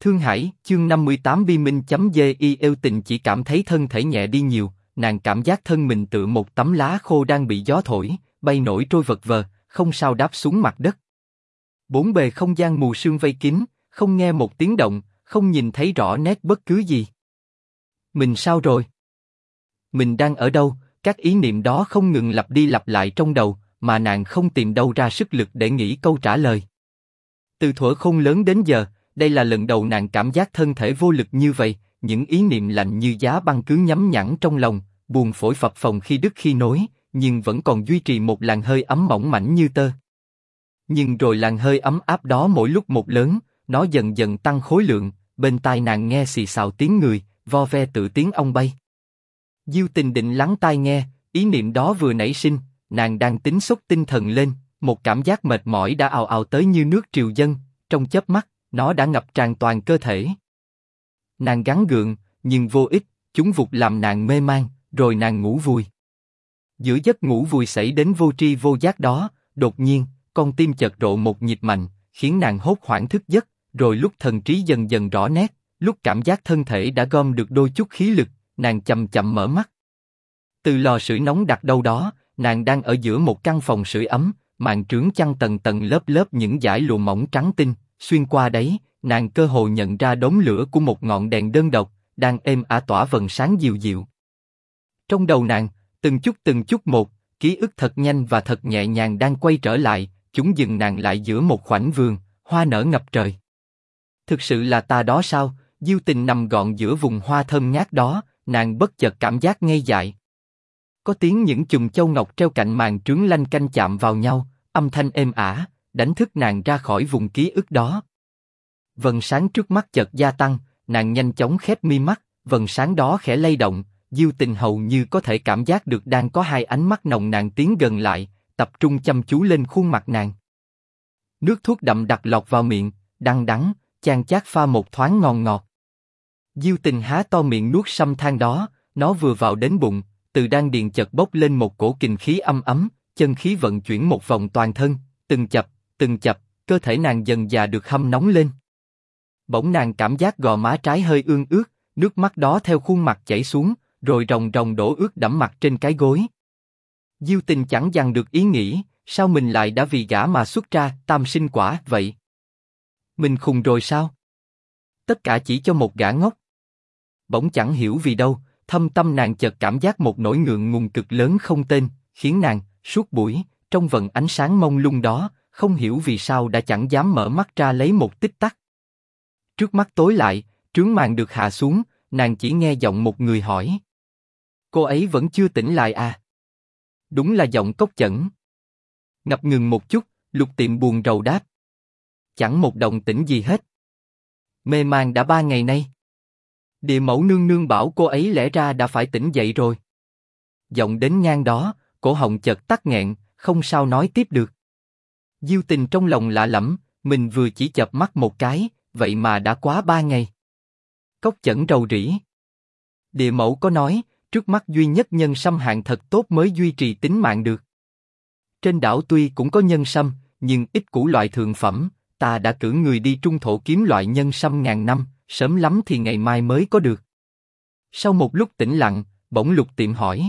Thương Hải, chương 58 Bi Minh.gi yêu tình chỉ cảm thấy thân thể nhẹ đi nhiều, nàng cảm giác thân mình tựa một tấm lá khô đang bị gió thổi, bay nổi trôi vật vờ, không sao đáp xuống mặt đất. Bốn bề không gian mù sương vây kín, không nghe một tiếng động, không nhìn thấy rõ nét bất cứ gì. Mình sao rồi? Mình đang ở đâu? Các ý niệm đó không ngừng lặp đi lặp lại trong đầu, mà nàng không tìm đâu ra sức lực để nghĩ câu trả lời. Từ thuở khôn lớn đến giờ, đây là lần đầu nàng cảm giác thân thể vô lực như vậy, những ý niệm lạnh như giá băng cứ nhắm nhẵn trong lòng, buồn phổi phập phồng khi đứt khi nối, nhưng vẫn còn duy trì một làn hơi ấm mỏng mảnh như tơ. Nhưng rồi làn hơi ấm áp đó mỗi lúc một lớn, nó dần dần tăng khối lượng, bên tai nàng nghe xì xào tiếng người, vo ve tự tiếng ong bay. Diêu Tình định lắng tai nghe, ý niệm đó vừa nảy sinh, nàng đang tính xúc tinh thần lên, một cảm giác mệt mỏi đã ào ào tới như nước triều dâng, trong chớp mắt, nó đã ngập tràn toàn cơ thể. Nàng gắng gượng, nhưng vô ích, chúng vụt làm nàng mê man, rồi nàng ngủ vùi. Giữa giấc ngủ vùi xảy đến vô tri vô giác đó, đột nhiên, con tim chợt rộ một nhịp mạnh, khiến nàng hốt hoảng thức giấc, rồi lúc thần trí dần dần rõ nét, lúc cảm giác thân thể đã gom được đôi chút khí lực, nàng chậm chậm mở mắt. Từ lò sưởi nóng đặt đâu đó, nàng đang ở giữa một căn phòng sưởi ấm, màn trướng chăn tầng tầng lớp lớp những dải lụa mỏng trắng tinh, xuyên qua đấy, nàng cơ hồ nhận ra đốm lửa của một ngọn đèn đơn độc, đang êm ả tỏa vầng sáng dịu dịu. Trong đầu nàng, từng chút một, ký ức thật nhanh và thật nhẹ nhàng đang quay trở lại, chúng dừng nàng lại giữa một khoảnh vườn, hoa nở ngập trời. Thực sự là ta đó sao? Diêu Tình nằm gọn giữa vùng hoa thơm ngát đó, nàng bất chợt cảm giác ngây dại. Có tiếng những chùm châu ngọc treo cạnh màn trướng lanh canh chạm vào nhau, âm thanh êm ả, đánh thức nàng ra khỏi vùng ký ức đó. Vầng sáng trước mắt chợt gia tăng, nàng nhanh chóng khép mi mắt, vầng sáng đó khẽ lay động, Diêu Tình hầu như có thể cảm giác được đang có hai ánh mắt nồng nàn tiến gần lại, tập trung chăm chú lên khuôn mặt nàng. Nước thuốc đậm đặc lọt vào miệng, đắng đắng, chan chát pha một thoáng ngon ngọt. Diêu Tình há to miệng nuốt sâm than đó, nó vừa vào đến bụng, từ đan điền chợt bốc lên một cổ kình khí âm ấm, chân khí vận chuyển một vòng toàn thân, từng chập, cơ thể nàng dần dà được hâm nóng lên. Bỗng nàng cảm giác gò má trái hơi ương ướt, nước mắt đó theo khuôn mặt chảy xuống, rồi ròng ròng đổ ướt đẫm mặt trên cái gối. Diêu Tình chẳng dằn được ý nghĩ, sao mình lại đã vì gã mà xuất ra tam sinh quả vậy? Mình khùng rồi sao? Tất cả chỉ cho một gã ngốc. Bỗng chẳng hiểu vì đâu, thâm tâm nàng chợt cảm giác một nỗi ngượng ngùng cực lớn không tên, khiến nàng, suốt buổi, trong vầng ánh sáng mông lung đó, không hiểu vì sao đã chẳng dám mở mắt ra lấy một tích tắc. Trước mắt tối lại, trướng màn được hạ xuống, nàng chỉ nghe giọng một người hỏi. Cô ấy vẫn chưa tỉnh lại à? Đúng là giọng Cốc Chẩn. Ngập ngừng một chút, Lục Tiệm buồn rầu đáp. Chẳng một động tĩnh gì hết. Mê man đã 3 ngày nay. Địa mẫu nương nương bảo cô ấy lẽ ra đã phải tỉnh dậy rồi. Giọng đến ngang đó, cổ họng chợt tắc nghẹn, không sao nói tiếp được. Diêu Tình trong lòng lạ lẫm, mình vừa chỉ chợp mắt một cái, vậy mà đã quá 3 ngày. Cốc Chẩn rầu rĩ. Địa mẫu có nói, trước mắt duy nhất nhân sâm hạng thật tốt mới duy trì tính mạng được. Trên đảo tuy cũng có nhân sâm, nhưng ít củ loại thượng phẩm, ta đã cử người đi trung thổ kiếm loại nhân sâm ngàn năm, sớm lắm thì ngày mai mới có được. Sau một lúc tĩnh lặng, bỗng Lục Tiệm hỏi.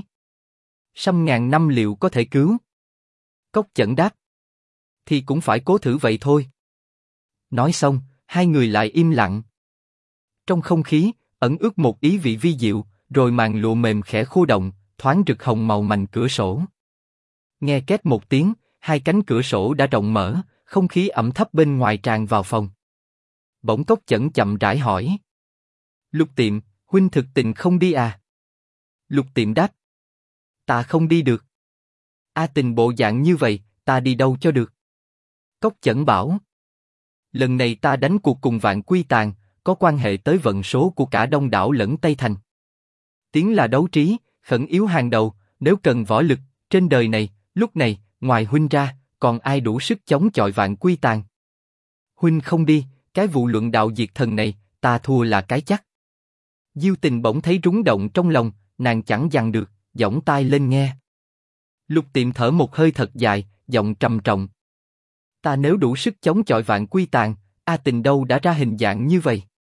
Sâm ngàn năm liệu có thể cứu? Cốc Chẩn đáp. Thì cũng phải cố thử vậy thôi. Nói xong, hai người lại im lặng. Trong không khí, ẩn ước một ý vị vi diệu, rồi màn lụa mềm khẽ khô động, thoáng rực hồng màu mành cửa sổ. Nghe két một tiếng, hai cánh cửa sổ đã rộng mở, không khí ẩm thấp bên ngoài tràn vào phòng. Bỗng Cốc Chẩn chậm rãi hỏi. Lục Tiệm, huynh thực tình không đi à? Lục Tiệm đáp. Ta không đi được. A Tình bộ dạng như vậy, ta đi đâu cho được? Cốc Chẩn bảo. Lần này ta đánh cuộc cùng Vạn Quy Tàn, có quan hệ tới vận số của cả Đông Đảo lẫn Tây Thành. Tiếng là đấu trí, khẩn yếu hàng đầu, nếu cần võ lực, trên đời này, lúc này, ngoài huynh ra, còn ai đủ sức chống chọi Vạn Quy Tàn? Huynh không đi, cái vụ luận đạo diệt thần này, ta thua là cái chắc. Diêu Tình bỗng thấy rúng động trong lòng, nàng chẳng dằn được, giỏng tai lên nghe. Lục Tiệm thở một hơi thật dài, giọng trầm trọng. Ta nếu đủ sức chống chọi Vạn Quy Tàn, A Tình đâu đã ra hình dạng như vậy.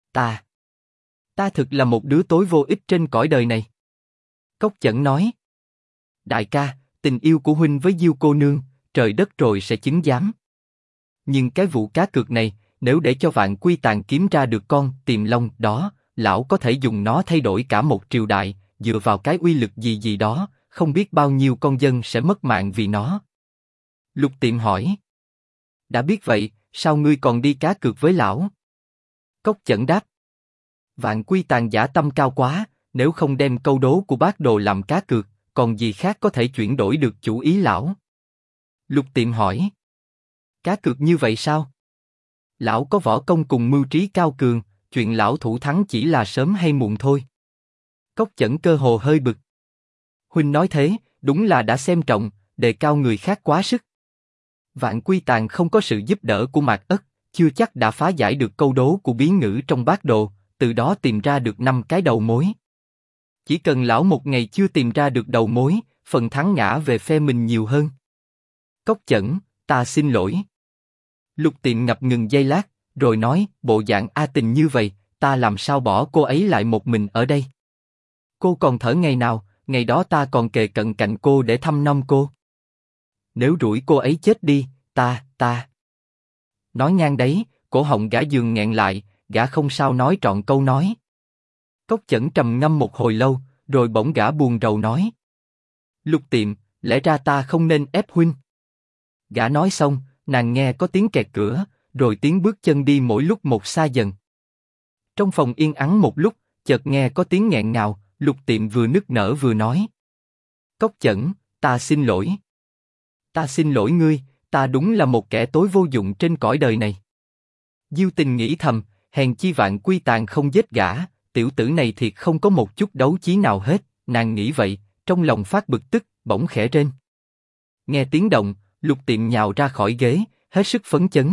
Ta, ta thực là một đứa tối vô ích trên cõi đời này. Cốc Chẩn nói. Đại ca, tình yêu của huynh với Diêu cô nương, trời đất rồi sẽ chứng giám. Nhưng cái vụ cá cược này, nếu để cho Vạn Quy Tàng kiếm ra được con Tiềm Long đó, lão có thể dùng nó thay đổi cả một triều đại, dựa vào cái uy lực gì gì đó, không biết bao nhiêu con dân sẽ mất mạng vì nó. Lục Tiệm hỏi. Đã biết vậy, sao ngươi còn đi cá cược với lão? Cốc Chẩn đáp. Vạn Quy Tàng dã tâm cao quá, nếu không đem câu đố của bác Đồ làm cá cược, còn gì khác có thể chuyển đổi được chủ ý lão? Lục Tiệm hỏi. Cá cược như vậy sao? Lão có võ công cùng mưu trí cao cường, chuyện lão thủ thắng chỉ là sớm hay muộn thôi. Cốc Chẩn cơ hồ hơi bực. Huynh nói thế, đúng là đã xem trọng, đề cao người khác quá sức. Vạn Quy Tàng không có sự giúp đỡ của Mạc Ất, chưa chắc đã phá giải được câu đố của bí ngữ trong bát đồ, từ đó tìm ra được 5 cái đầu mối. Chỉ cần lão một ngày chưa tìm ra được đầu mối, phần thắng ngã về phe mình nhiều hơn. Cốc Chẩn, ta xin lỗi. Lục Tiệm ngập ngừng giây lát, rồi nói, bộ dạng A Tình như vậy, ta làm sao bỏ cô ấy lại một mình ở đây? Cô còn thở ngày nào, ngày đó ta còn kề cận cạnh cô để thăm nom cô. Nếu rủi cô ấy chết đi, ta. Nói ngang đấy, cổ họng gã giường nghẹn lại, gã không sao nói trọn câu nói. Cốc Chẩn trầm ngâm một hồi lâu, rồi bỗng gã buồn rầu nói. Lục Tiệm, lẽ ra ta không nên ép huynh. Gã nói xong, nàng nghe có tiếng kẹt cửa, rồi tiếng bước chân đi mỗi lúc một xa dần. Trong phòng yên ắng một lúc, chợt nghe có tiếng nghẹn ngào, Lục Tiệm vừa nức nở vừa nói. Cốc Chẩn, ta xin lỗi. Ta xin lỗi ngươi, ta đúng là một kẻ tối vô dụng trên cõi đời này. Diêu Tình nghĩ thầm, hèn chi Vạn Quy Tàng không giết gã, tiểu tử này thiệt không có một chút đấu chí nào hết, nàng nghĩ vậy, trong lòng phát bực tức, bỗng khẽ rên. Nghe tiếng động, Lục Tiệm nhào ra khỏi ghế, hết sức phấn chấn.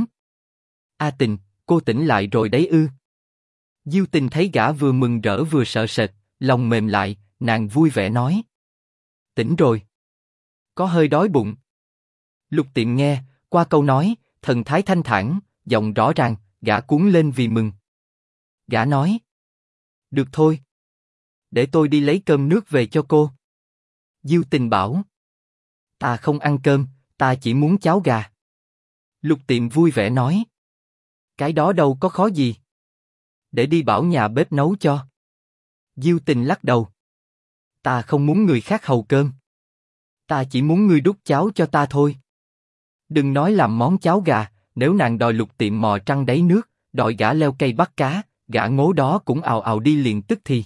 A Tình, cô tỉnh lại rồi đấy ư? Diêu Tình thấy gã vừa mừng rỡ vừa sợ sệt, lòng mềm lại, nàng vui vẻ nói. Tỉnh rồi. Có hơi đói bụng. Lục Tiệm nghe, qua câu nói, thần thái thanh thản, giọng rõ ràng, gã cuống lên vì mừng. Gã nói. Được thôi. Để tôi đi lấy cơm nước về cho cô. Diêu Tình bảo. Ta không ăn cơm, ta chỉ muốn cháo gà. Lục Tiệm vui vẻ nói. Cái đó đâu có khó gì. Để đi bảo nhà bếp nấu cho. Diêu Tình lắc đầu. Ta không muốn người khác hầu cơm. Ta chỉ muốn ngươi đút cháo cho ta thôi. Đừng nói làm món cháo gà, nếu nàng đòi Lục Tiệm mò trăng đáy nước, đòi gã leo cây bắt cá, gã ngố đó cũng ào ào đi liền tức thì.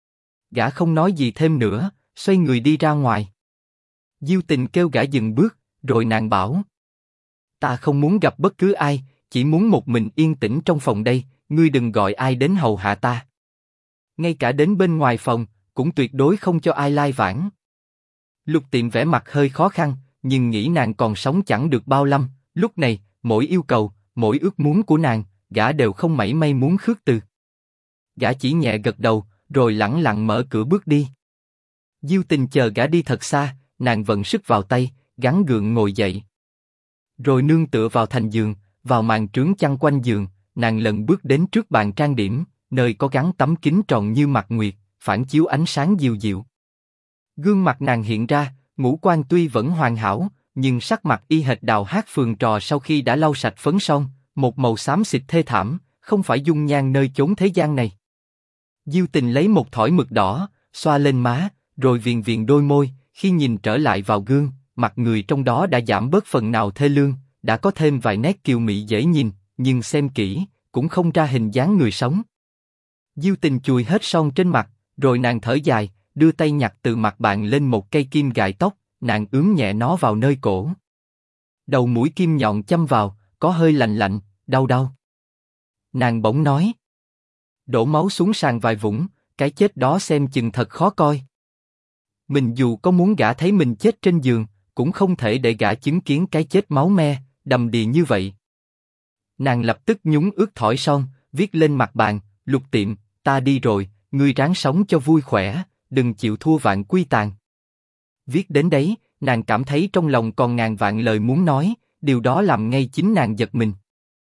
Gã không nói gì thêm nữa, xoay người đi ra ngoài. Diêu Tình kêu gã dừng bước, rồi nàng bảo. Ta không muốn gặp bất cứ ai, chỉ muốn một mình yên tĩnh trong phòng đây, ngươi đừng gọi ai đến hầu hạ ta. Ngay cả đến bên ngoài phòng, cũng tuyệt đối không cho ai lai vãng. Lục Tiệm vẻ mặt hơi khó khăn, nhưng nghĩ nàng còn sống chẳng được bao lâm, lúc này, mỗi yêu cầu, mỗi ước muốn của nàng, gã đều không mảy may muốn khước từ. Gã chỉ nhẹ gật đầu, rồi lẳng lặng mở cửa bước đi. Diêu Tình chờ gã đi thật xa, nàng vận sức vào tay, gắng gượng ngồi dậy. Rồi nương tựa vào thành giường, vào màn trướng chăn quanh giường, nàng lần bước đến trước bàn trang điểm, nơi có gắn tấm kính tròn như mặt nguyệt, phản chiếu ánh sáng dịu dịu. Gương mặt nàng hiện ra, ngũ quan tuy vẫn hoàn hảo, nhưng sắc mặt y hệt Đào Hát phường trò sau khi đã lau sạch phấn son, một màu xám xịt thê thảm, không phải dung nhan nơi chốn thế gian này. Diêu Tình lấy một thỏi mực đỏ, xoa lên má, rồi viền viền đôi môi, khi nhìn trở lại vào gương, mặt người trong đó đã giảm bớt phần nào thê lương, đã có thêm vài nét kiều mị dễ nhìn, nhưng xem kỹ, cũng không ra hình dáng người sống. Diêu Tình chùi hết son trên mặt, rồi nàng thở dài, đưa tay nhặt từ mặt bàn lên một cây kim gài tóc, nàng ướm nhẹ nó vào nơi cổ. Đầu mũi kim nhọn châm vào, có hơi lạnh lạnh, đau đau. Nàng bỗng nói. Đổ máu xuống sàn vài vũng, cái chết đó xem chừng thật khó coi. Mình dù có muốn gã thấy mình chết trên giường, cũng không thể để gã chứng kiến cái chết máu me, đầm đìa như vậy. Nàng lập tức nhúng ướt thỏi son, viết lên mặt bàn, Lục Tiệm, ta đi rồi, ngươi ráng sống cho vui khỏe, đừng chịu thua Vạn Quy Tàng. Viết đến đấy, nàng cảm thấy trong lòng còn ngàn vạn lời muốn nói, điều đó làm ngay chính nàng giật mình.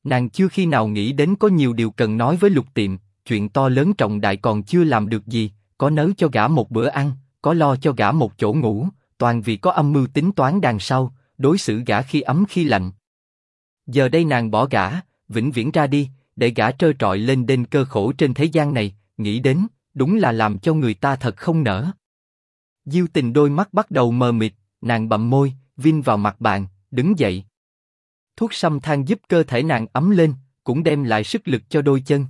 Nàng chưa khi nào nghĩ đến có nhiều điều cần nói với Lục Tiệm, chuyện to lớn trọng đại còn chưa làm được gì, có nấu cho gã một bữa ăn, có lo cho gã một chỗ ngủ, toàn vì có âm mưu tính toán đằng sau, đối xử gã khi ấm khi lạnh. Giờ đây nàng bỏ gã, vĩnh viễn ra đi, để gã trơ trọi lên đên cơ khổ trên thế gian này, nghĩ đến, đúng là làm cho người ta thật không nỡ. Diêu Tình đôi mắt bắt đầu mờ mịt, nàng bặm môi, vin vào mặt bàn, đứng dậy. Thuốc sâm than giúp cơ thể nàng ấm lên, cũng đem lại sức lực cho đôi chân.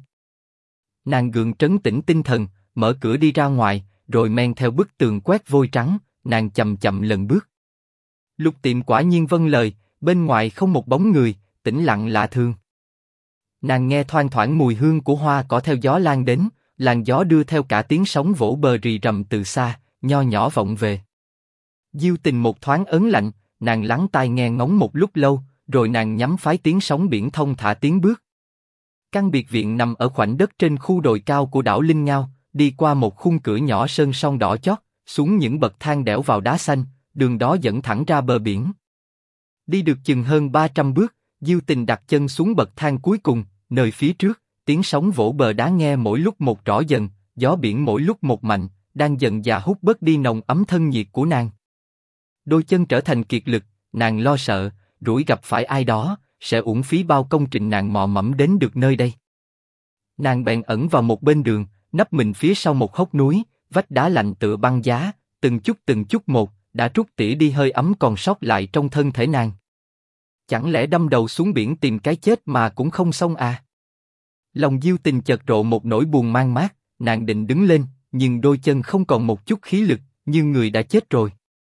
Nàng gượng trấn tĩnh tinh thần, mở cửa đi ra ngoài, rồi men theo bức tường quét vôi trắng, nàng chậm chậm lần bước. Lục Tiệm quả nhiên vâng lời, bên ngoài không một bóng người, tĩnh lặng lạ thường. Nàng nghe thoang thoảng mùi hương của hoa cỏ theo gió lan đến, làn gió đưa theo cả tiếng sóng vỗ bờ rì rầm từ xa, nho nhỏ vọng về. Diêu Tình một thoáng ớn lạnh, nàng lắng tai nghe ngóng một lúc lâu, rồi nàng nhắm phái tiếng sóng biển thông thả tiến bước. Căn biệt viện nằm ở khoảnh đất trên khu đồi cao của đảo Linh Ngao, đi qua một khung cửa nhỏ sơn son đỏ chót, xuống những bậc thang đẽo vào đá xanh, đường đó dẫn thẳng ra bờ biển. Đi được chừng hơn 300 bước, Diêu Tình đặt chân xuống bậc thang cuối cùng, nơi phía trước, tiếng sóng vỗ bờ đá nghe mỗi lúc một rõ dần, gió biển mỗi lúc một mạnh, đang dần dà hút bớt đi nồng ấm thân nhiệt của nàng. Đôi chân trở thành kiệt lực, nàng lo sợ, rủi gặp phải ai đó, sẽ uổng phí bao công trình nàng mò mẫm đến được nơi đây. Nàng bèn ẩn vào một bên đường, nấp mình phía sau một hốc núi, vách đá lạnh tựa băng giá, từng chút một, đã trút tỉa đi hơi ấm còn sót lại trong thân thể nàng. Chẳng lẽ đâm đầu xuống biển tìm cái chết mà cũng không xong à? Lòng Diêu Tình chợt rộ một nỗi buồn man mác, nàng định đứng lên, nhưng đôi chân không còn một chút khí lực, như người đã chết rồi.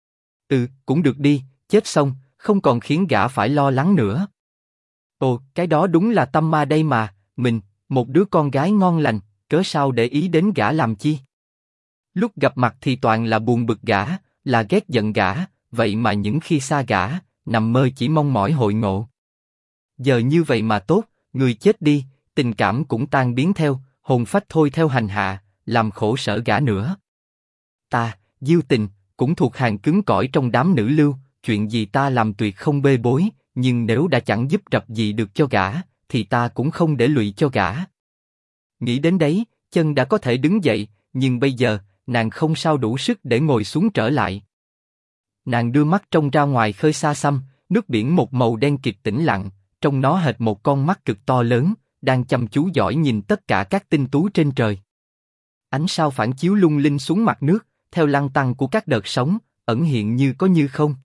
Cũng được đi, chết xong, không còn khiến gã phải lo lắng nữa. Ồ, cái đó đúng là tâm ma đây mà, mình, một đứa con gái ngon lành, cớ sao để ý đến gã làm chi? Lúc gặp mặt thì toàn là buồn bực gã, là ghét giận gã, vậy mà những khi xa gã, nằm mơ chỉ mong mỏi hội ngộ. Giờ như vậy mà tốt, người chết đi, tình cảm cũng tan biến theo, hồn phách thôi theo hành hạ, làm khổ sở gã nữa. Ta, Diêu Tình, cũng thuộc hàng cứng cỏi trong đám nữ lưu, chuyện gì ta làm tuyệt không bê bối, nhưng nếu đã chẳng giúp rập gì được cho gã, thì ta cũng không để lụy cho gã. Nghĩ đến đấy, chân đã có thể đứng dậy, nhưng bây giờ, nàng không sao đủ sức để ngồi xuống trở lại. Nàng đưa mắt trông ra ngoài khơi xa xăm, nước biển một màu đen kịt tĩnh lặng, trông nó hệt một con mắt cực to lớn, đang chăm chú dõi nhìn tất cả các tinh tú trên trời. Ánh sao phản chiếu lung linh xuống mặt nước, theo lăn tăn của các đợt sóng, ẩn hiện như có như không.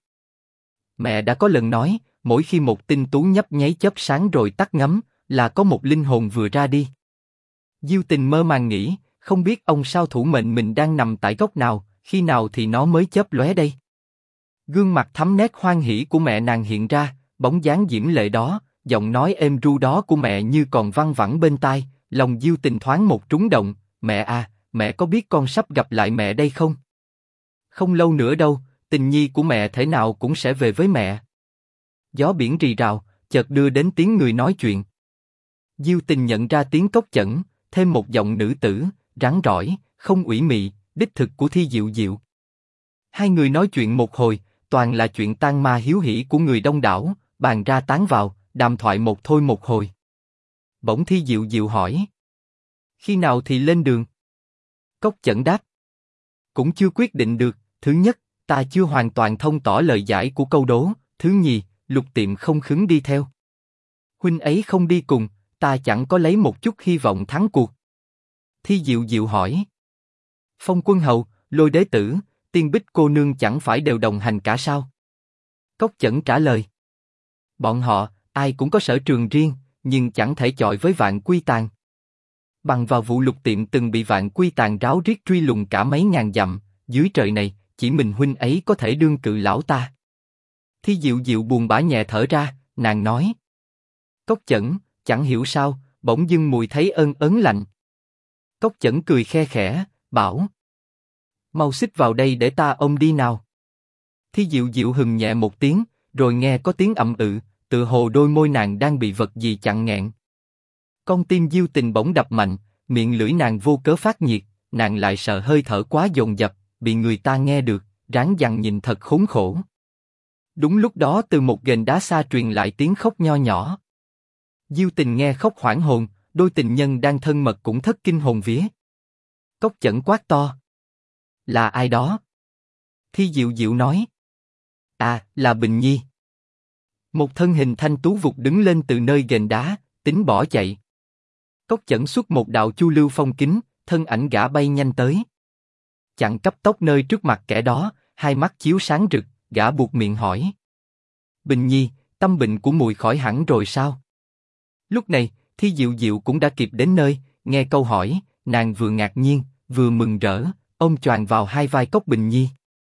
Mẹ đã có lần nói, mỗi khi một tinh tú nhấp nháy chớp sáng rồi tắt ngấm, là có một linh hồn vừa ra đi. Diêu Tình mơ màng nghĩ, không biết ông sao thủ mệnh mình đang nằm tại góc nào, khi nào thì nó mới chớp lóe đây. Gương mặt thắm nét hoan hỉ của mẹ nàng hiện ra, bóng dáng diễm lệ đó, giọng nói êm ru đó của mẹ như còn văng vẳng bên tai, lòng Diêu Tình thoáng một trúng động. Mẹ à, mẹ có biết con sắp gặp lại mẹ đây không? Không lâu nữa đâu, tình nhi của mẹ thể nào cũng sẽ về với mẹ. Gió biển rì rào, chợt đưa đến tiếng người nói chuyện. Diêu Tình nhận ra tiếng Cốc Chẩn, thêm một giọng nữ tử, rắn rỏi, không ủy mị, đích thực của Thi Diệu Diệu. Hai người nói chuyện một hồi, toàn là chuyện tang ma hiếu hỉ của người đông đảo, bàn ra tán vào, đàm thoại một thôi một hồi. Bỗng Thi Diệu Diệu hỏi: khi nào thì lên đường? Cốc Chẩn đáp: cũng chưa quyết định được. Thứ nhất, ta chưa hoàn toàn thông tỏ lời giải của câu đố. Thứ nhì, Lục Tiệm không khứng đi theo. Huynh ấy không đi cùng, ta chẳng có lấy một chút hy vọng thắng cuộc. Thi Diệu Diệu hỏi: Phong Quân Hầu, Lôi Đế Tử, Tiên Bích cô nương chẳng phải đều đồng hành cả sao? Cốc Chẩn trả lời: bọn họ, ai cũng có sở trường riêng, nhưng chẳng thể chọi với Vạn Quy Tàng. Bằng vào vụ Lục Tiệm từng bị Vạn Quy Tàng ráo riết truy lùng cả mấy ngàn dặm, dưới trời này, chỉ mình huynh ấy có thể đương cự lão ta. Thi Diệu Diệu buồn bã nhẹ thở ra, nàng nói: Cốc Chẩn, chẳng hiểu sao, bỗng dưng mùi thấy ơn ớn lạnh. Cốc Chẩn cười khe khẽ, bảo: mau xích vào đây để ta ôm đi nào. Thi Diệu Diệu hừng nhẹ một tiếng, rồi nghe có tiếng ậm tựa hồ đôi môi nàng đang bị vật gì chặn nghẹn. Con tim Diêu Tình bỗng đập mạnh, miệng lưỡi nàng vô cớ phát nhiệt, nàng lại sợ hơi thở quá dồn dập, bị người ta nghe được, ráng dằn nhìn thật khốn khổ. Đúng lúc đó từ một ghềnh đá xa truyền lại tiếng khóc nho nhỏ. Diêu Tình nghe khóc hoảng hồn, đôi tình nhân đang thân mật cũng thất kinh hồn vía. Cốc Chẩn quát to. Là ai đó? Thi Diệu Diệu nói. À, là Bình Nhi. Một thân hình thanh tú vụt đứng lên từ nơi ghềnh đá, tính bỏ chạy. Cốc Chẩn xuất một đạo chu lưu phong kính, thân ảnh gã bay nhanh tới. Chặn cấp tốc nơi trước mặt kẻ đó, hai mắt chiếu sáng rực, gã buột miệng hỏi. Bình Nhi, tâm bệnh của mùi khỏi hẳn rồi sao? Lúc này, Thi Diệu Diệu cũng đã kịp đến nơi, nghe câu hỏi, nàng vừa ngạc nhiên, vừa mừng rỡ, ôm choàng vào hai vai Cốc Bình Nhi.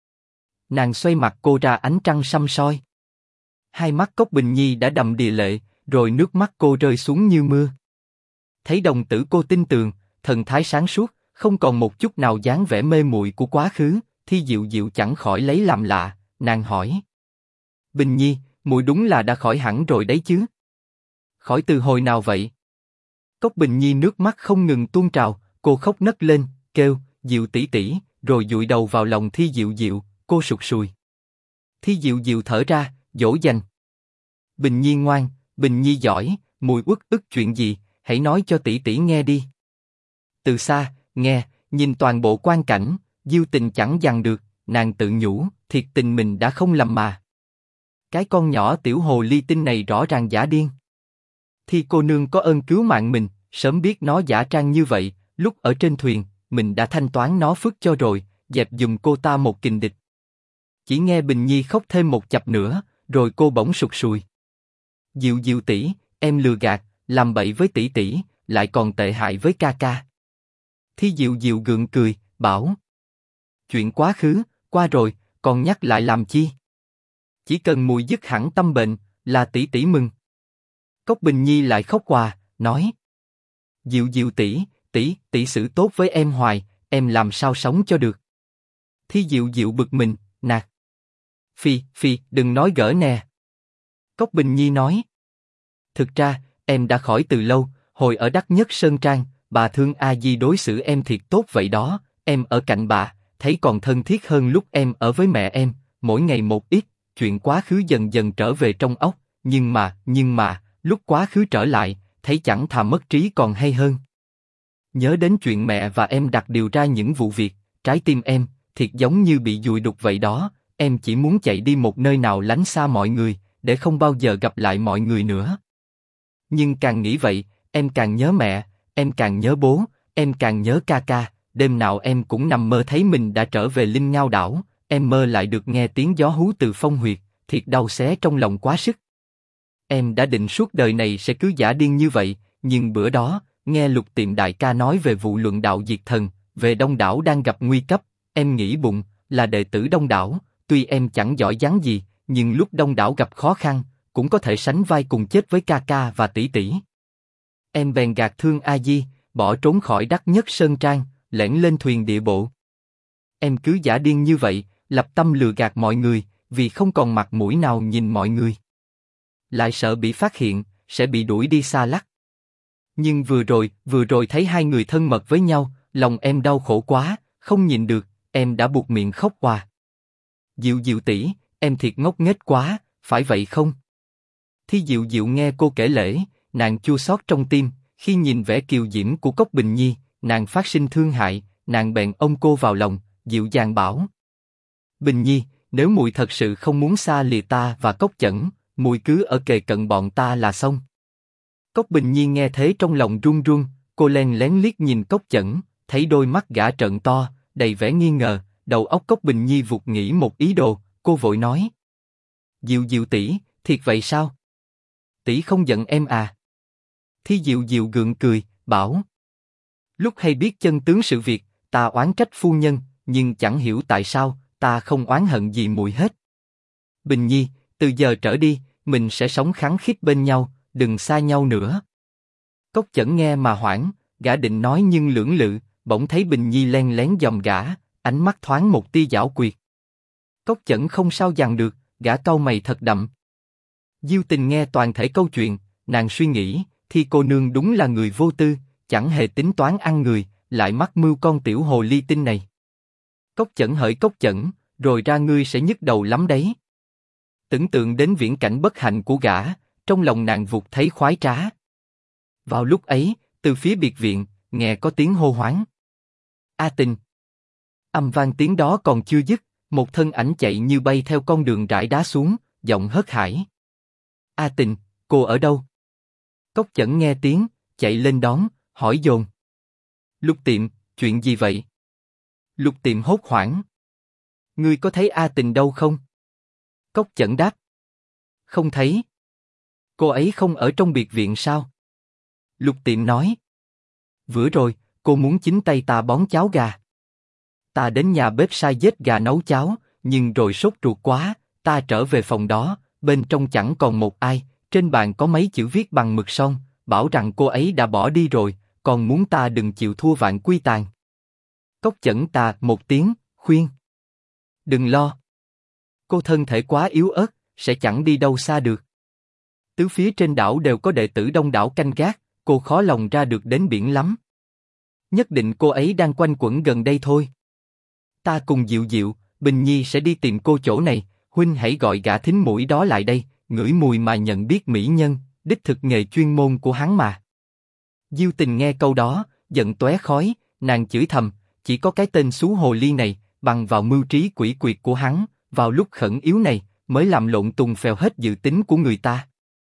Nàng xoay mặt cô ra ánh trăng săm soi. Hai mắt Cốc Bình Nhi đã đầm đìa lệ, rồi nước mắt cô rơi xuống như mưa. Thấy đồng tử cô tinh tường, thần thái sáng suốt, không còn một chút nào dáng vẻ mê muội của quá khứ, Thi Diệu Diệu chẳng khỏi lấy làm lạ, nàng hỏi. Bình Nhi, muội đúng là đã khỏi hẳn rồi đấy chứ? Khỏi từ hồi nào vậy? Cốc Bình Nhi nước mắt không ngừng tuôn trào, cô khóc nấc lên, kêu, Diệu tỷ tỷ, rồi dụi đầu vào lòng Thi Diệu Diệu, cô sụt sùi. Thi Diệu Diệu thở ra, dỗ dành. Bình Nhi ngoan, Bình Nhi giỏi, muội uất ức chuyện gì, hãy nói cho tỷ tỷ nghe đi. Từ xa, nghe, nhìn toàn bộ quang cảnh, Diêu Tình chẳng dằn được, nàng tự nhủ, thiệt tình mình đã không lầm mà. Cái con nhỏ tiểu hồ ly tinh này rõ ràng giả điên. Thi cô nương có ơn cứu mạng mình, sớm biết nó giả trang như vậy, lúc ở trên thuyền, mình đã thanh toán nó phước cho rồi, dẹp giùm cô ta một kình địch. Chỉ nghe Bình Nhi khóc thêm một chập nữa, rồi cô bỗng sụt sùi. Diệu Diệu tỷ, em lừa gạt, làm bậy với tỷ tỷ, lại còn tệ hại với ca ca. Thi Diệu Diệu gượng cười, bảo. Chuyện quá khứ, qua rồi, còn nhắc lại làm chi? Chỉ cần mùi dứt hẳn tâm bệnh, là tỷ tỷ mừng. Cốc Bình Nhi lại khóc hòa, nói. Diệu Diệu tỷ, tỷ xử tốt với em hoài, em làm sao sống cho được? Thi Diệu Diệu bực mình, nạt. Phi, đừng nói gỡ nè. Cốc Bình Nhi nói. Thực ra, em đã khỏi từ lâu, hồi ở Đắc Nhất Sơn Trang, bà Thương A Di đối xử em thiệt tốt vậy đó, em ở cạnh bà, thấy còn thân thiết hơn lúc em ở với mẹ em, mỗi ngày một ít, chuyện quá khứ dần dần trở về trong óc, nhưng mà, lúc quá khứ trở lại, thấy chẳng thà mất trí còn hay hơn. Nhớ đến chuyện mẹ và em đặt điều ra những vụ việc, trái tim em, thiệt giống như bị dùi đục vậy đó, em chỉ muốn chạy đi một nơi nào lánh xa mọi người, để không bao giờ gặp lại mọi người nữa. Nhưng càng nghĩ vậy, em càng nhớ mẹ, em càng nhớ bố, em càng nhớ ca ca, đêm nào em cũng nằm mơ thấy mình đã trở về Linh Ngao đảo, em mơ lại được nghe tiếng gió hú từ phong huyệt, thiệt đau xé trong lòng quá sức. Em đã định suốt đời này sẽ cứ giả điên như vậy, nhưng bữa đó, nghe Lục Tiệm đại ca nói về vụ luận đạo diệt thần, về Đông đảo đang gặp nguy cấp, em nghĩ bụng, là đệ tử Đông đảo, tuy em chẳng giỏi giang gì, nhưng lúc Đông đảo gặp khó khăn, cũng có thể sánh vai cùng chết với ca ca và tỷ tỷ. Em bèn gạt Thương A Di, bỏ trốn khỏi Đắc Nhất Sơn Trang, lẻn lên thuyền địa bộ. Em cứ giả điên như vậy, lập tâm lừa gạt mọi người, vì không còn mặt mũi nào nhìn mọi người. Lại sợ bị phát hiện, sẽ bị đuổi đi xa lắc. Nhưng vừa rồi thấy hai người thân mật với nhau, lòng em đau khổ quá, không nhịn được, em đã buột miệng khóc hòa. Diệu Diệu tỷ, em thiệt ngốc nghếch quá, phải vậy không? Thi Diệu Diệu nghe cô kể lễ, nàng chua xót trong tim, khi nhìn vẻ kiều diễm của Cốc Bình Nhi, nàng phát sinh thương hại, nàng bèn ôm cô vào lòng, dịu dàng bảo. Bình Nhi, nếu muội thật sự không muốn xa lìa ta và Cốc Chẩn, muội cứ ở kề cận bọn ta là xong. Cốc Bình Nhi nghe thế trong lòng run run, cô len lén liếc nhìn Cốc Chẩn, thấy đôi mắt gã trợn to, đầy vẻ nghi ngờ, đầu óc Cốc Bình Nhi vụt nghĩ một ý đồ, cô vội nói. Diệu Diệu tỷ, thiệt vậy sao? Tỷ không giận em à? Thi Diệu Diệu gượng cười, bảo. Lúc hay biết chân tướng sự việc, ta oán trách phu nhân, nhưng chẳng hiểu tại sao, ta không oán hận gì muội hết. Bình Nhi, từ giờ trở đi, mình sẽ sống khăng khít bên nhau, đừng xa nhau nữa. Cốc Chẩn nghe mà hoảng, gã định nói nhưng lưỡng lự, bỗng thấy Bình Nhi len lén dòm gã, ánh mắt thoáng một tia giảo quyệt. Cốc Chẩn không sao dằn được, gã cau mày thật đậm. Diêu Tình nghe toàn thể câu chuyện, nàng suy nghĩ, Thi cô nương đúng là người vô tư, chẳng hề tính toán ăn người, lại mắc mưu con tiểu hồ ly tinh này. Cốc Chẩn hỡi Cốc Chẩn, rồi ra ngươi sẽ nhức đầu lắm đấy. Tưởng tượng đến viễn cảnh bất hạnh của gã, trong lòng nàng vụt thấy khoái trá. Vào lúc ấy, từ phía biệt viện, nghe có tiếng hô hoáng. A Tình! Âm vang tiếng đó còn chưa dứt, một thân ảnh chạy như bay theo con đường rải đá xuống, giọng hớt hải. A Tình, cô ở đâu? Cốc Chẩn nghe tiếng, chạy lên đón, hỏi dồn. Lục Tiệm, chuyện gì vậy? Lục Tiệm hốt hoảng. Ngươi có thấy A Tình đâu không? Cốc Chẩn đáp. Không thấy. Cô ấy không ở trong biệt viện sao? Lục Tiệm nói. Vừa rồi, cô muốn chính tay ta bón cháo gà. Ta đến nhà bếp sai giết gà nấu cháo, nhưng rồi sốt ruột quá, ta trở về phòng đó, bên trong chẳng còn một ai, trên bàn có mấy chữ viết bằng mực son, bảo rằng cô ấy đã bỏ đi rồi, còn muốn ta đừng chịu thua Vạn Quy Tàn. Cốc Chẩn ta một tiếng, khuyên. Đừng lo. Cô thân thể quá yếu ớt, sẽ chẳng đi đâu xa được. Tứ phía trên đảo đều có đệ tử đông đảo canh gác, cô khó lòng ra được đến biển lắm. Nhất định cô ấy đang quanh quẩn gần đây thôi. Ta cùng Diệu Diệu, Bình Nhi sẽ đi tìm cô chỗ này, huynh hãy gọi gã thính mũi đó lại đây, ngửi mùi mà nhận biết mỹ nhân, đích thực nghề chuyên môn của hắn mà. Diêu Tình nghe câu đó, giận tóe khói, nàng chửi thầm, chỉ có cái tên xú hồ ly này, bằng vào mưu trí quỷ quyệt của hắn, vào lúc khẩn yếu này, mới làm lộn tùng phèo hết dự tính của người ta.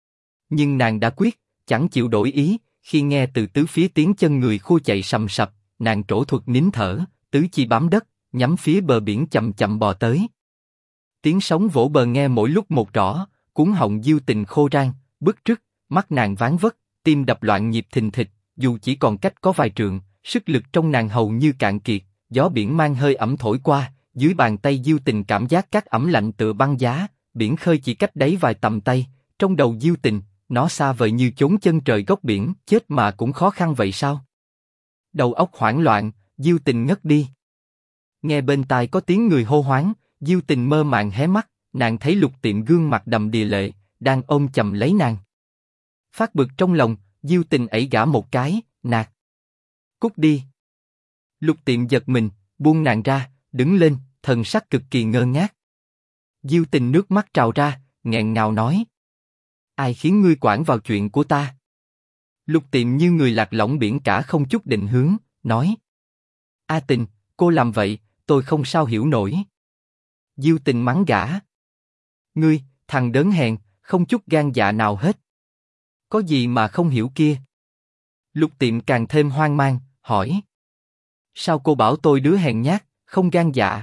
Nhưng nàng đã quyết, chẳng chịu đổi ý, khi nghe từ tứ phía tiếng chân người khua chạy sầm sập, nàng trổ thuật nín thở, tứ chi bám đất, nhắm phía bờ biển chậm chậm bò tới. Tiếng sóng vỗ bờ nghe mỗi lúc một rõ, cuốn họng Diêu Tình khô rang, bứt rứt, mắt nàng ván vất, tim đập loạn nhịp thình thịch, dù chỉ còn cách có vài trượng, sức lực trong nàng hầu như cạn kiệt, gió biển mang hơi ẩm thổi qua, dưới bàn tay Diêu Tình cảm giác cát ẩm lạnh tựa băng giá, biển khơi chỉ cách đấy vài tầm tay, trong đầu Diêu Tình, nó xa vời như chốn chân trời góc biển, chết mà cũng khó khăn vậy sao? Đầu óc hoảng loạn, Diêu Tình ngất đi. Nghe bên tai có tiếng người hô hoáng, Diêu Tình mơ màng hé mắt, nàng thấy Lục Tiệm gương mặt đầm đìa lệ, đang ôm chầm lấy nàng. Phát bực trong lòng, Diêu Tình ẩy gã một cái, nạt. Cút đi. Lục Tiệm giật mình, buông nàng ra, đứng lên, thần sắc cực kỳ ngơ ngác. Diêu Tình nước mắt trào ra, nghẹn ngào nói. Ai khiến ngươi quản vào chuyện của ta? Lục Tiệm như người lạc lõng biển cả không chút định hướng, nói. A Tình, cô làm vậy, tôi không sao hiểu nổi. Diêu Tình mắng gã. Ngươi, thằng đớn hèn, không chút gan dạ nào hết. Có gì mà không hiểu kia? Lục Tiệm càng thêm hoang mang, hỏi. Sao cô bảo tôi đứa hèn nhát, không gan dạ?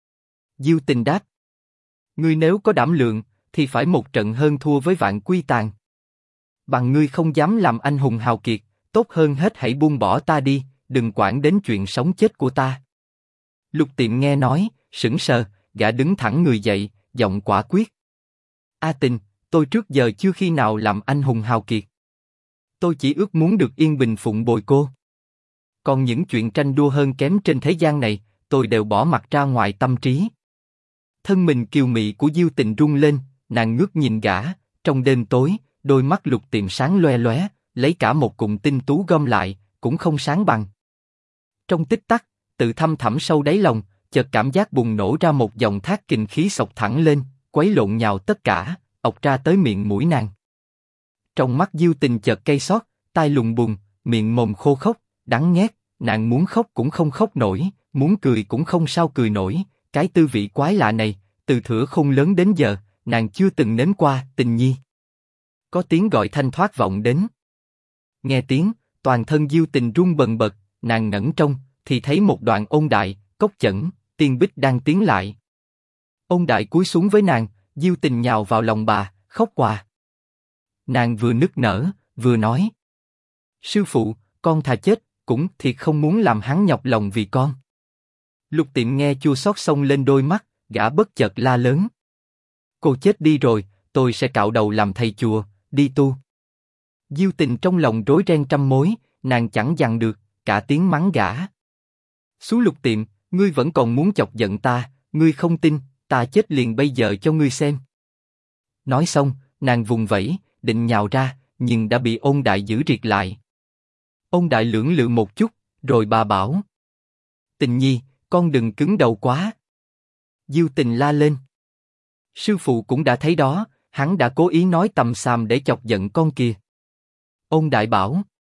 Diêu Tình đáp. Ngươi nếu có đảm lượng, thì phải một trận hơn thua với Vạn Quy Tàn. Bằng ngươi không dám làm anh hùng hào kiệt, tốt hơn hết hãy buông bỏ ta đi, đừng quản đến chuyện sống chết của ta. Lục Tiệm nghe nói, sững sờ, gã đứng thẳng người dậy, giọng quả quyết. A Tình, tôi trước giờ chưa khi nào làm anh hùng hào kiệt. Tôi chỉ ước muốn được yên bình phụng bồi cô. Còn những chuyện tranh đua hơn kém trên thế gian này, tôi đều bỏ mặt ra ngoài tâm trí. Thân mình kiều mị của Diêu Tình rung lên, nàng ngước nhìn gã, trong đêm tối, đôi mắt Lục Tiệm sáng loe loé, lấy cả một cụm tinh tú gom lại, cũng không sáng bằng. Trong tích tắc, tự thâm thẳm sâu đáy lòng, chợt cảm giác bùng nổ ra một dòng thác kình khí xộc thẳng lên, quấy lộn nhào tất cả, ọc ra tới miệng mũi nàng. Trong mắt Diêu Tình chợt cay xót, tai lùng bùng, miệng mồm khô khốc, đắng nghét, nàng muốn khóc cũng không khóc nổi, muốn cười cũng không sao cười nổi, cái tư vị quái lạ này, từ thuở khôn lớn đến giờ, nàng chưa từng nếm qua. Tình nhi. Có tiếng gọi thanh thoát vọng đến. Nghe tiếng, toàn thân Diêu Tình run bần bật, nàng ngẩng trông, thì thấy một đoạn Ôn Đại, Cốc Chẩn, Tiên Bích đang tiến lại. Ôn Đại cúi xuống với nàng, Diêu Tình nhào vào lòng bà, khóc òa. Nàng vừa nức nở, vừa nói. Sư phụ, con thà chết, cũng thiệt không muốn làm hắn nhọc lòng vì con. Lục Tiệm nghe chua xót xông lên đôi mắt, gã bất chợt la lớn. Cô chết đi rồi, tôi sẽ cạo đầu làm thầy chùa, đi tu. Diêu Tình trong lòng rối ren trăm mối, nàng chẳng dằn được, cả tiếng mắng gã. Xú Lục Tiệm, ngươi vẫn còn muốn chọc giận ta, ngươi không tin, ta chết liền bây giờ cho ngươi xem. Nói xong, nàng vùng vẫy, định nhào ra, nhưng đã bị Ôn Đại giữ riệt lại. Ôn Đại lưỡng lự một chút, rồi bà bảo. Tình nhi, con đừng cứng đầu quá. Diêu Tình la lên. Sư phụ cũng đã thấy đó, hắn đã cố ý nói tầm xàm để chọc giận con kìa. Ôn Đại bảo.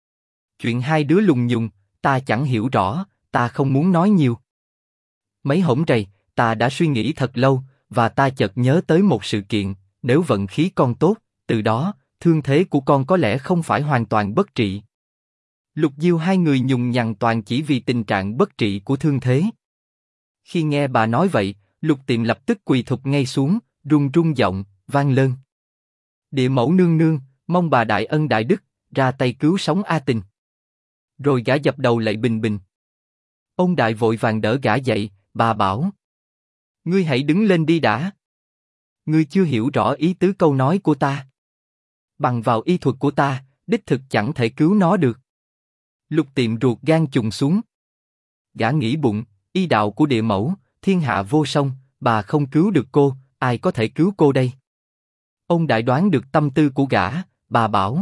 Chuyện hai đứa lùng nhùng, ta chẳng hiểu rõ, ta không muốn nói nhiều. Mấy hổm rày, ta đã suy nghĩ thật lâu, và ta chợt nhớ tới một sự kiện, nếu vận khí con tốt, từ đó, thương thế của con có lẽ không phải hoàn toàn bất trị. Lục Diêu hai người nhùng nhằng toàn chỉ vì tình trạng bất trị của thương thế. Khi nghe bà nói vậy, Lục Tiệm lập tức quỳ thụp ngay xuống, run run giọng, vang lên. Địa mẫu nương nương, mong bà đại ân đại đức, ra tay cứu sống A Tình. Rồi gã dập đầu lạy bình bình. Ông đại vội vàng đỡ gã dậy, bà bảo. Ngươi hãy đứng lên đi đã. Ngươi chưa hiểu rõ ý tứ câu nói của ta. Bằng vào y thuật của ta, đích thực chẳng thể cứu nó được. Lục Tiệm ruột gan trùng xuống. Gã nghĩ bụng, y đạo của địa mẫu, thiên hạ vô song, bà không cứu được cô, ai có thể cứu cô đây? Ông đại đoán được tâm tư của gã, bà bảo.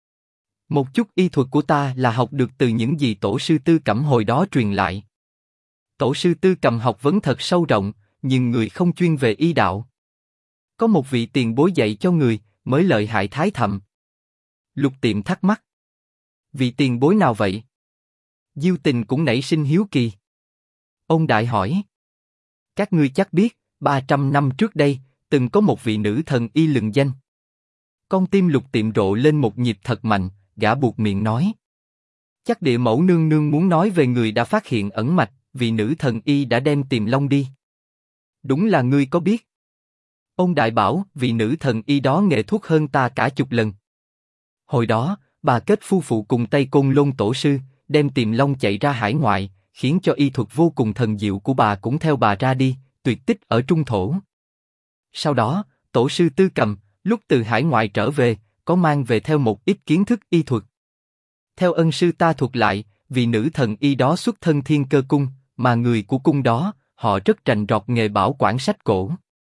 Một chút y thuật của ta là học được từ những gì tổ sư Tư Cẩm hồi đó truyền lại. Tổ sư Tư Cẩm học vấn thật sâu rộng, nhưng người không chuyên về y đạo. Có một vị tiền bối dạy cho người, mới lợi hại thái thậm. Lục Tiệm thắc mắc. Vị tiền bối nào vậy? Diêu Tình cũng nảy sinh hiếu kỳ. Ông đại hỏi. Các ngươi chắc biết, 300 năm trước đây, từng có một vị nữ thần y lừng danh. Con tim Lục Tiệm rộ lên một nhịp thật mạnh, gã buộc miệng nói. Chắc địa mẫu nương nương muốn nói về người đã phát hiện ẩn mạch, vị nữ thần y đã đem Tiềm Long đi. Đúng là ngươi có biết. Ông đại bảo, vị nữ thần y đó nghệ thuốc hơn ta cả chục lần. Hồi đó, bà kết phu phụ cùng Tây Côn Lôn tổ sư, đem Tiềm Long chạy ra hải ngoại, khiến cho y thuật vô cùng thần diệu của bà cũng theo bà ra đi, tuyệt tích ở trung thổ. Sau đó, tổ sư Tư Cầm, lúc từ hải ngoại trở về, có mang về theo một ít kiến thức y thuật. Theo ân sư ta thuật lại, vì nữ thần y đó xuất thân Thiên Cơ cung, mà người của cung đó, họ rất rành rọt nghề bảo quản sách cổ.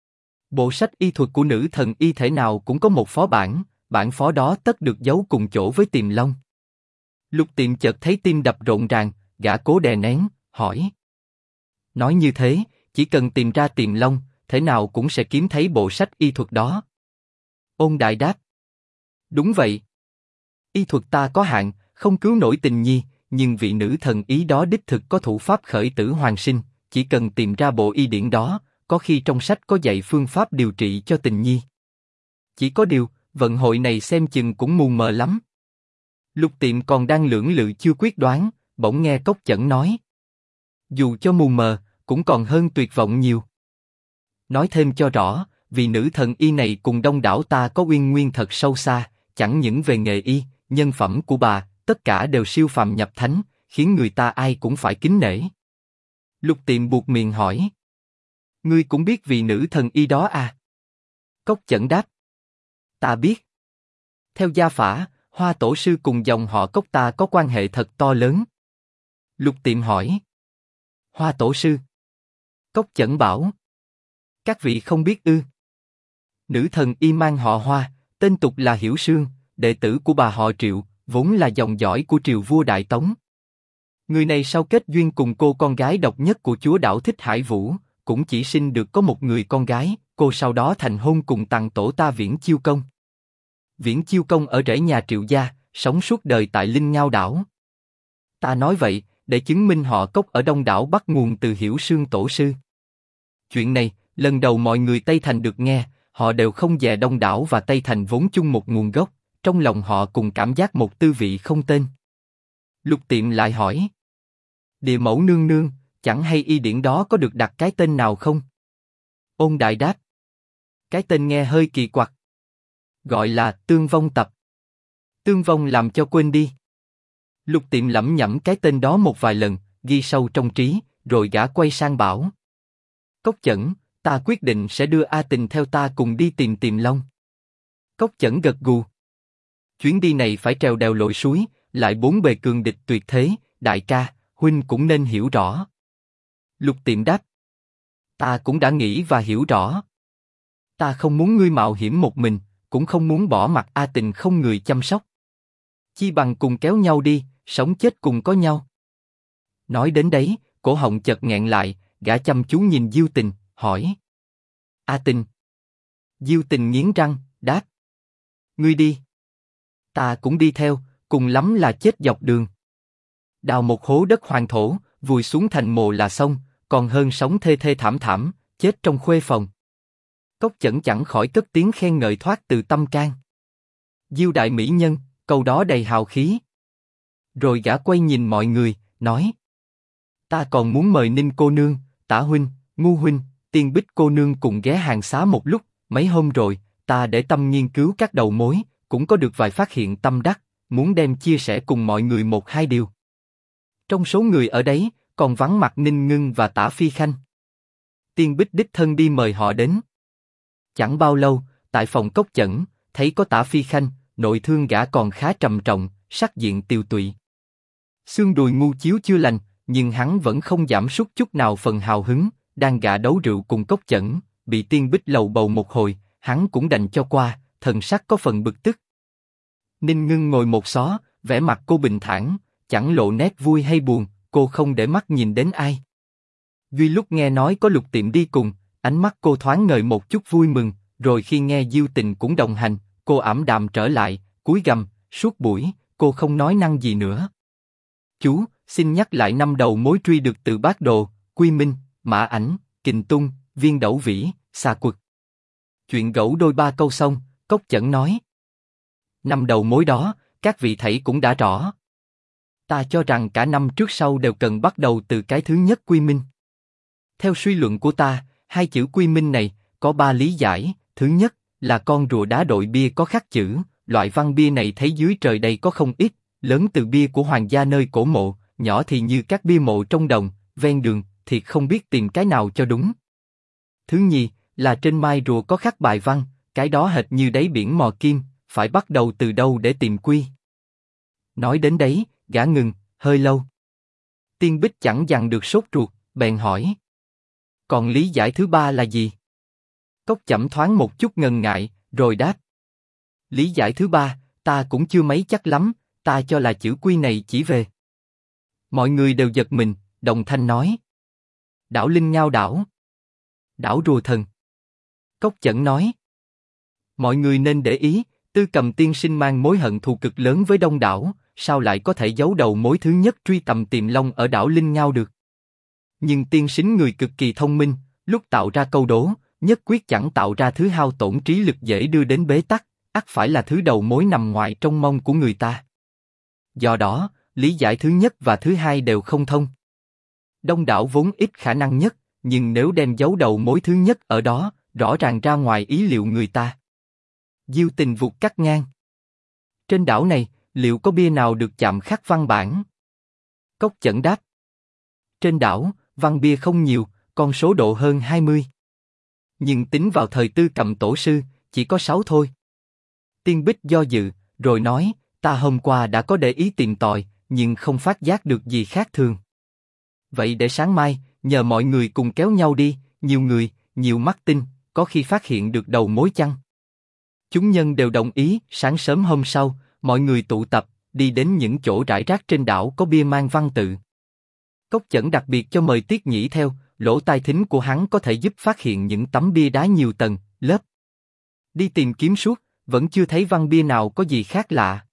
Bộ sách y thuật của nữ thần y thể nào cũng có một phó bản, bản phó đó tất được giấu cùng chỗ với Tiềm Long. Lục Tiệm chợt thấy tim đập rộn ràng, gã cố đè nén, hỏi. Nói như thế, chỉ cần tìm ra Tiềm Long, thể nào cũng sẽ kiếm thấy bộ sách y thuật đó. Ôn đại đáp. Đúng vậy. Y thuật ta có hạn, không cứu nổi Tình Nhi, nhưng vị nữ thần ý đó đích thực có thủ pháp khởi tử hoàn sinh, chỉ cần tìm ra bộ y điển đó, có khi trong sách có dạy phương pháp điều trị cho Tình Nhi. Chỉ có điều, vận hội này xem chừng cũng mù mờ lắm. Lục Tiệm còn đang lưỡng lự chưa quyết đoán, bỗng nghe Cốc Chẩn nói. Dù cho mù mờ, cũng còn hơn tuyệt vọng nhiều. Nói thêm cho rõ, vì nữ thần y này cùng đông đảo ta có uyên nguyên thật sâu xa, chẳng những về nghề y, nhân phẩm của bà, tất cả đều siêu phàm nhập thánh, khiến người ta ai cũng phải kính nể. Lục Tiệm buột miệng hỏi. Ngươi cũng biết vị nữ thần y đó à? Cốc Chẩn đáp. Ta biết. Theo gia phả, Hoa tổ sư cùng dòng họ Cốc ta có quan hệ thật to lớn. Lục Tiệm hỏi. Hoa tổ sư? Cốc Chẩn bảo. Các vị không biết ư? Nữ thần y mang họ Hoa, tên tục là Hiểu Sương, đệ tử của bà họ Triệu, vốn là dòng dõi của triều vua Đại Tống. Người này sau kết duyên cùng cô con gái độc nhất của chúa đảo Thích Hải Vũ, cũng chỉ sinh được có một người con gái, cô sau đó thành hôn cùng tằng tổ ta Viễn Chiêu Công. Viễn Chiêu Công ở rễ nhà Triệu gia, sống suốt đời tại Linh Ngao đảo. Ta nói vậy, để chứng minh họ Cốc ở Đông đảo bắt nguồn từ Hiểu Sương tổ sư. Chuyện này, lần đầu mọi người Tây Thành được nghe, họ đều không dè Đông đảo và Tây Thành vốn chung một nguồn gốc, trong lòng họ cùng cảm giác một tư vị không tên. Lục Tiệm lại hỏi. Địa mẫu nương nương, chẳng hay y điển đó có được đặt cái tên nào không? Ôn đại đáp. Cái tên nghe hơi kỳ quặc. Gọi là Tương Vong Tập. Tương Vong làm cho quên đi. Lục Tiệm lẩm nhẩm cái tên đó một vài lần, ghi sâu trong trí, rồi gã quay sang bảo. Cốc Chẩn, ta quyết định sẽ đưa A Tình theo ta cùng đi tìm Tiềm Long. Cốc Chẩn gật gù. Chuyến đi này phải trèo đèo lội suối, lại bốn bề cường địch tuyệt thế, đại ca, huynh cũng nên hiểu rõ. Lục Tiệm đáp. Ta cũng đã nghĩ và hiểu rõ. Ta không muốn ngươi mạo hiểm một mình, cũng không muốn bỏ mặc A Tình không người chăm sóc. Chi bằng cùng kéo nhau đi, sống chết cùng có nhau. Nói đến đấy, cổ họng chợt nghẹn lại, gã chăm chú nhìn Diêu Tình, hỏi. A Tình. Diêu Tình nghiến răng, đáp. Ngươi đi. Ta cũng đi theo, cùng lắm là chết dọc đường. Đào một hố đất hoàng thổ, vùi xuống thành mồ là xong, còn hơn sống thê thê thảm thảm, chết trong khuê phòng. Cốc Chẩn chẳng khỏi cất tiếng khen ngợi thoát từ tâm can. Diêu đại mỹ nhân, câu đó đầy hào khí. Rồi gã quay nhìn mọi người, nói: ta còn muốn mời Ninh cô nương, Tả huynh, Ngu huynh, Tiên Bích cô nương cùng ghé hàng xá một lúc. Mấy hôm rồi, ta để tâm nghiên cứu các đầu mối, cũng có được vài phát hiện tâm đắc, muốn đem chia sẻ cùng mọi người một hai điều. Trong số người ở đấy, còn vắng mặt Ninh Ngưng và Tả Phi Khanh. Tiên Bích đích thân đi mời họ đến. Chẳng bao lâu, tại phòng Cốc Chẩn, thấy có Tả Phi Khanh, nội thương gã còn khá trầm trọng, sắc diện tiều tụy. Xương đùi Ngu Chiếu chưa lành, nhưng hắn vẫn không giảm sút chút nào phần hào hứng, đang gạ đấu rượu cùng Cốc Chẩn, bị Tiên Bích lầu bầu một hồi, hắn cũng đành cho qua, thần sắc có phần bực tức. Ninh Ngưng ngồi một xó, vẻ mặt cô bình thản, chẳng lộ nét vui hay buồn, cô không để mắt nhìn đến ai. Duy lúc nghe nói có Lục Tiệm đi cùng, ánh mắt cô thoáng ngời một chút vui mừng, rồi khi nghe Diêu Tình cũng đồng hành, cô ảm đạm trở lại, cúi gằm, suốt buổi, cô không nói năng gì nữa. Chú, xin nhắc lại 5 đầu mối truy được từ Bát Đồ, Quy Minh, Mã Ảnh, Kình Tung, Viên Đẩu Vĩ, Xà Quật. Chuyện gẫu đôi ba câu xong, Cốc Chẩn nói: 5 đầu mối đó, các vị thảy cũng đã rõ. Ta cho rằng cả 5 trước sau đều cần bắt đầu từ cái thứ nhất Quy Minh. Theo suy luận của ta, 2 chữ Quy Minh này có 3 lý giải. Thứ nhất là con rùa đá đội bia có khắc chữ, loại văn bia này thấy dưới trời đây có không ít, lớn từ bia của hoàng gia nơi cổ mộ, nhỏ thì như các bia mộ trong đồng, ven đường, thiệt không biết tìm cái nào cho đúng. Thứ nhì là trên mai rùa có khắc bài văn, cái đó hệt như đáy biển mò kim, phải bắt đầu từ đâu để tìm quy. Nói đến đấy, gã ngừng, hơi lâu. Tiên Bích chẳng dằn được sốt ruột, bèn hỏi: còn lý giải thứ ba là gì? Cốc Chẩm thoáng một chút ngần ngại, rồi đáp: lý giải thứ ba, ta cũng chưa mấy chắc lắm, ta cho là chữ quy này chỉ về. Mọi người đều giật mình, đồng thanh nói: đảo Linh Ngao đảo, đảo Rùa Thần. Cốc Chẩn nói: mọi người nên để ý, Tư Cầm tiên sinh mang mối hận thù cực lớn với Đông Đảo, sao lại có thể giấu đầu mối thứ nhất truy tầm Tiềm Long ở đảo Linh Ngao được? Nhưng tiên sinh người cực kỳ thông minh, lúc tạo ra câu đố, nhất quyết chẳng tạo ra thứ hao tổn trí lực dễ đưa đến bế tắc, ắt phải là thứ đầu mối nằm ngoài trong mong của người ta. Do đó, lý giải thứ nhất và thứ hai đều không thông. Đông Đảo vốn ít khả năng nhất, nhưng nếu đem giấu đầu mối thứ nhất ở đó, rõ ràng ra ngoài ý liệu người ta. Diêu Tình vụt cắt ngang: trên đảo này, liệu có bia nào được chạm khắc văn bản? Cốc Chẩn đáp: trên đảo, văn bia không nhiều, con số độ hơn 20. Nhưng tính vào thời Tư Cầm tổ sư, chỉ có 6 thôi. Tiên Bích do dự, rồi nói: ta hôm qua đã có để ý tìm tòi, nhưng không phát giác được gì khác thường. Vậy để sáng mai, nhờ mọi người cùng kéo nhau đi, nhiều người, nhiều mắt tinh, có khi phát hiện được đầu mối chăng? Chúng nhân đều đồng ý. Sáng sớm hôm sau, mọi người tụ tập, đi đến những chỗ rải rác trên đảo có bia mang văn tự. Cốc Chẩn đặc biệt cho mời Tiết Nhĩ theo, lỗ tai thính của hắn có thể giúp phát hiện những tấm bia đá nhiều tầng, lớp. Đi tìm kiếm suốt, vẫn chưa thấy văn bia nào có gì khác lạ.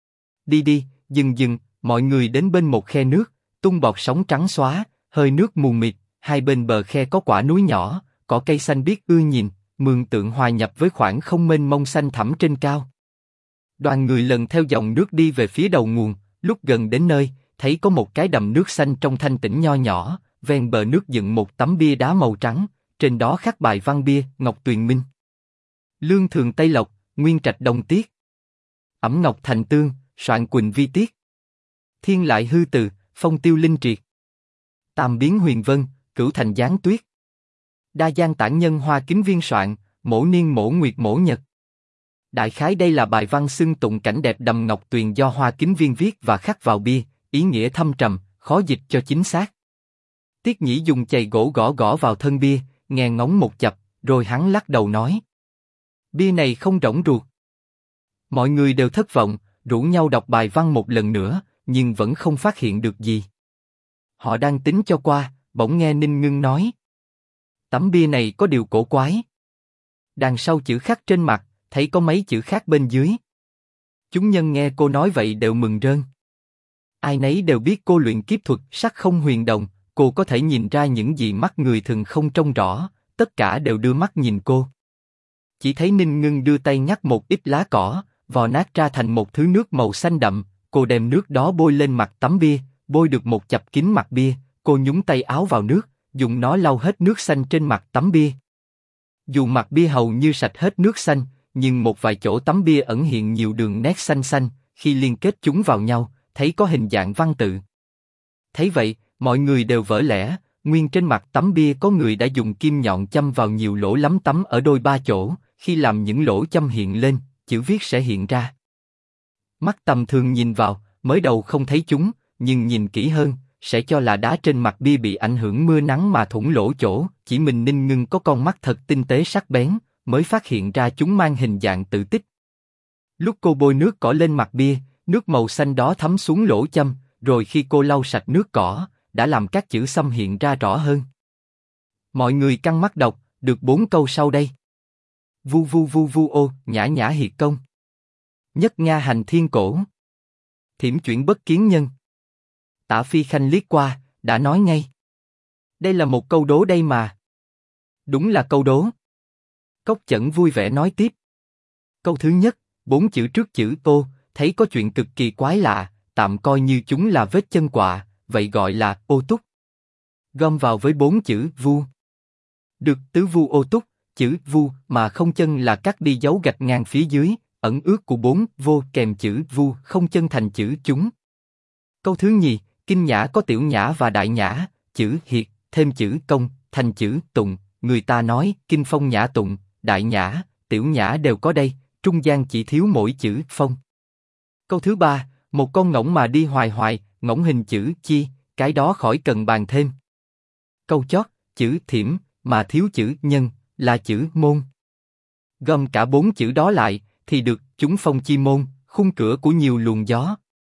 Đi, dừng, mọi người đến bên một khe nước, tung bọt sóng trắng xóa, hơi nước mù mịt, hai bên bờ khe có quả núi nhỏ, cỏ cây xanh biếc ưa nhìn, mường tượng hòa nhập với khoảng không mênh mông xanh thẳm trên cao. Đoàn người lần theo dòng nước đi về phía đầu nguồn, lúc gần đến nơi, thấy có một cái đầm nước xanh trong thanh tĩnh nho nhỏ, ven bờ nước dựng một tấm bia đá màu trắng, trên đó khắc bài văn bia: Ngọc Tuyền Minh, Lương Thường Tây Lộc, Nguyên Trạch Đồng Tiết, Ẩm Ngọc Thành Tương, Soạn Quỳnh Vi Tiết, Thiên Lại Hư Từ, Phong Tiêu Linh Triệt, Tam Biến Huyền Vân, Cửu Thành Giáng Tuyết, Đa Giang Tản Nhân Hoa Kính Viên Soạn, Mổ Niên Mổ Nguyệt Mổ Nhật. Đại khái đây là bài văn xưng tụng cảnh đẹp đầm Ngọc Tuyền do Hoa Kính Viên viết và khắc vào bia, ý nghĩa thâm trầm, khó dịch cho chính xác. Tiết Nhĩ dùng chày gỗ gõ vào thân bia, nghe ngóng một chập, rồi hắn lắc đầu nói: bia này không rỗng ruột. Mọi người đều thất vọng, rủ nhau đọc bài văn một lần nữa, nhưng vẫn không phát hiện được gì. Họ đang tính cho qua, bỗng nghe Ninh Ngưng nói: tấm bia này có điều cổ quái. Đằng sau chữ khắc trên mặt, thấy có mấy chữ khác bên dưới. Chúng nhân nghe cô nói vậy đều mừng rơn. Ai nấy đều biết cô luyện kiếp thuật sắc không huyền đồng, cô có thể nhìn ra những gì mắt người thường không trông rõ, tất cả đều đưa mắt nhìn cô. Chỉ thấy Ninh Ngưng đưa tay nhắc một ít lá cỏ, vò nát ra thành một thứ nước màu xanh đậm, cô đem nước đó bôi lên mặt tấm bia, bôi được một chặp kín mặt bia, cô nhúng tay áo vào nước, dùng nó lau hết nước xanh trên mặt tấm bia. Dù mặt bia hầu như sạch hết nước xanh, nhưng một vài chỗ tấm bia ẩn hiện nhiều đường nét xanh xanh, khi liên kết chúng vào nhau, thấy có hình dạng văn tự. Thấy vậy, mọi người đều vỡ lẽ, nguyên trên mặt tấm bia có người đã dùng kim nhọn châm vào nhiều lỗ lắm tấm ở đôi ba chỗ, khi làm những lỗ châm hiện lên, chữ viết sẽ hiện ra. Mắt tầm thường nhìn vào, mới đầu không thấy chúng, nhưng nhìn kỹ hơn, sẽ cho là đá trên mặt bia bị ảnh hưởng mưa nắng mà thủng lỗ chỗ, chỉ mình Ninh Ngưng có con mắt thật tinh tế sắc bén, mới phát hiện ra chúng mang hình dạng tự tích. Lúc cô bôi nước cỏ lên mặt bia, nước màu xanh đó thấm xuống lỗ châm, rồi khi cô lau sạch nước cỏ, đã làm các chữ xăm hiện ra rõ hơn. Mọi người căng mắt đọc, được 4 câu sau đây. Vu vu vu vu ô, nhã nhã hiệt công. Nhất nga hành thiên cổ. Thiểm chuyển bất kiến nhân. Tả Phi Khanh liếc qua, đã nói ngay. Đây là một câu đố đây mà. Đúng là câu đố. Cốc Chẩn vui vẻ nói tiếp. Câu thứ nhất, 4 chữ trước chữ ô, thấy có chuyện cực kỳ quái lạ, tạm coi như chúng là vết chân quạ, vậy gọi là ô túc. Gom vào với 4 chữ vu. Được tứ vu ô túc, chữ vu mà không chân là cắt đi dấu gạch ngang phía dưới, ẩn ước của 4 vô kèm chữ vu không chân thành chữ chúng. Câu thứ nhì, kinh nhã có tiểu nhã và đại nhã, chữ hiệt thêm chữ công thành chữ tụng, người ta nói kinh phong nhã tụng, đại nhã, tiểu nhã đều có đây, trung gian chỉ thiếu mỗi chữ phong. Câu thứ ba, một con ngỗng mà đi hoài hoài, ngỗng hình chữ chi, cái đó khỏi cần bàn thêm. Câu chót, chữ thiểm mà thiếu chữ nhân, là chữ môn. Gom cả 4 chữ đó lại, thì được chúng phong chi môn, khung cửa của nhiều luồng gió.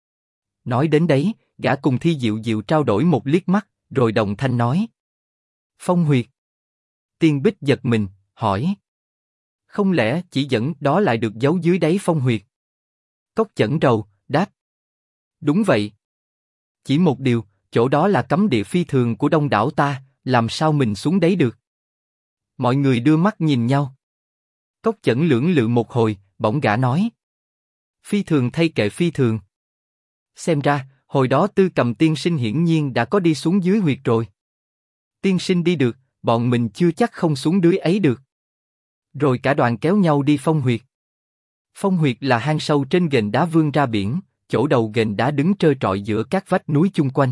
Nói đến đấy, gã cùng Thi Diệu Diệu trao đổi một liếc mắt, rồi đồng thanh nói. Phong huyệt. Tiên Bích giật mình, hỏi. Không lẽ chỉ dẫn đó lại được giấu dưới đáy phong huyệt? Cốc Chẩn rầu, đáp. Đúng vậy. Chỉ một điều, chỗ đó là cấm địa phi thường của đông đảo ta, làm sao mình xuống đấy được? Mọi người đưa mắt nhìn nhau. Cốc Chẩn lưỡng lự một hồi, bỗng gã nói. Phi thường thay kệ phi thường. Xem ra, hồi đó Tư Cầm tiên sinh hiển nhiên đã có đi xuống dưới huyệt rồi. Tiên sinh đi được, bọn mình chưa chắc không xuống dưới ấy được. Rồi cả đoàn kéo nhau đi phong huyệt. Phong huyệt là hang sâu trên ghềnh đá vươn ra biển, chỗ đầu ghềnh đá đứng trơ trọi giữa các vách núi chung quanh.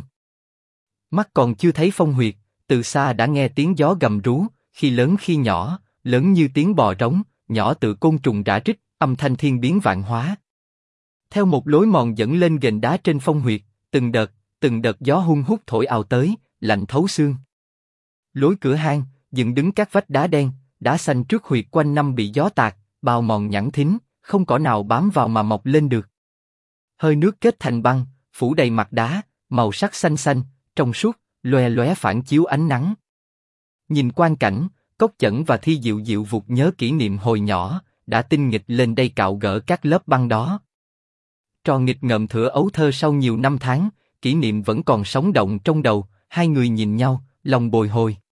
Mắt còn chưa thấy phong huyệt, từ xa đã nghe tiếng gió gầm rú, khi lớn khi nhỏ, lớn như tiếng bò rống, nhỏ tự côn trùng rã rít, âm thanh thiên biến vạn hóa. Theo một lối mòn dẫn lên ghềnh đá trên phong huyệt, từng đợt gió hun hút thổi ào tới, lạnh thấu xương. Lối cửa hang, dựng đứng các vách đá đen, đá xanh trước huyệt quanh năm bị gió tạt, bào mòn nhẵn thính, không cỏ nào bám vào mà mọc lên được. Hơi nước kết thành băng, phủ đầy mặt đá, màu sắc xanh xanh, trong suốt, loè loé phản chiếu ánh nắng. Nhìn quang cảnh, Cốc Chẩn và Thi Diệu Diệu vụt nhớ kỷ niệm hồi nhỏ, đã tinh nghịch lên đây cạo gỡ các lớp băng đó. Trò nghịch ngợm thửa ấu thơ sau nhiều năm tháng, kỷ niệm vẫn còn sống động trong đầu, hai người nhìn nhau, lòng bồi hồi.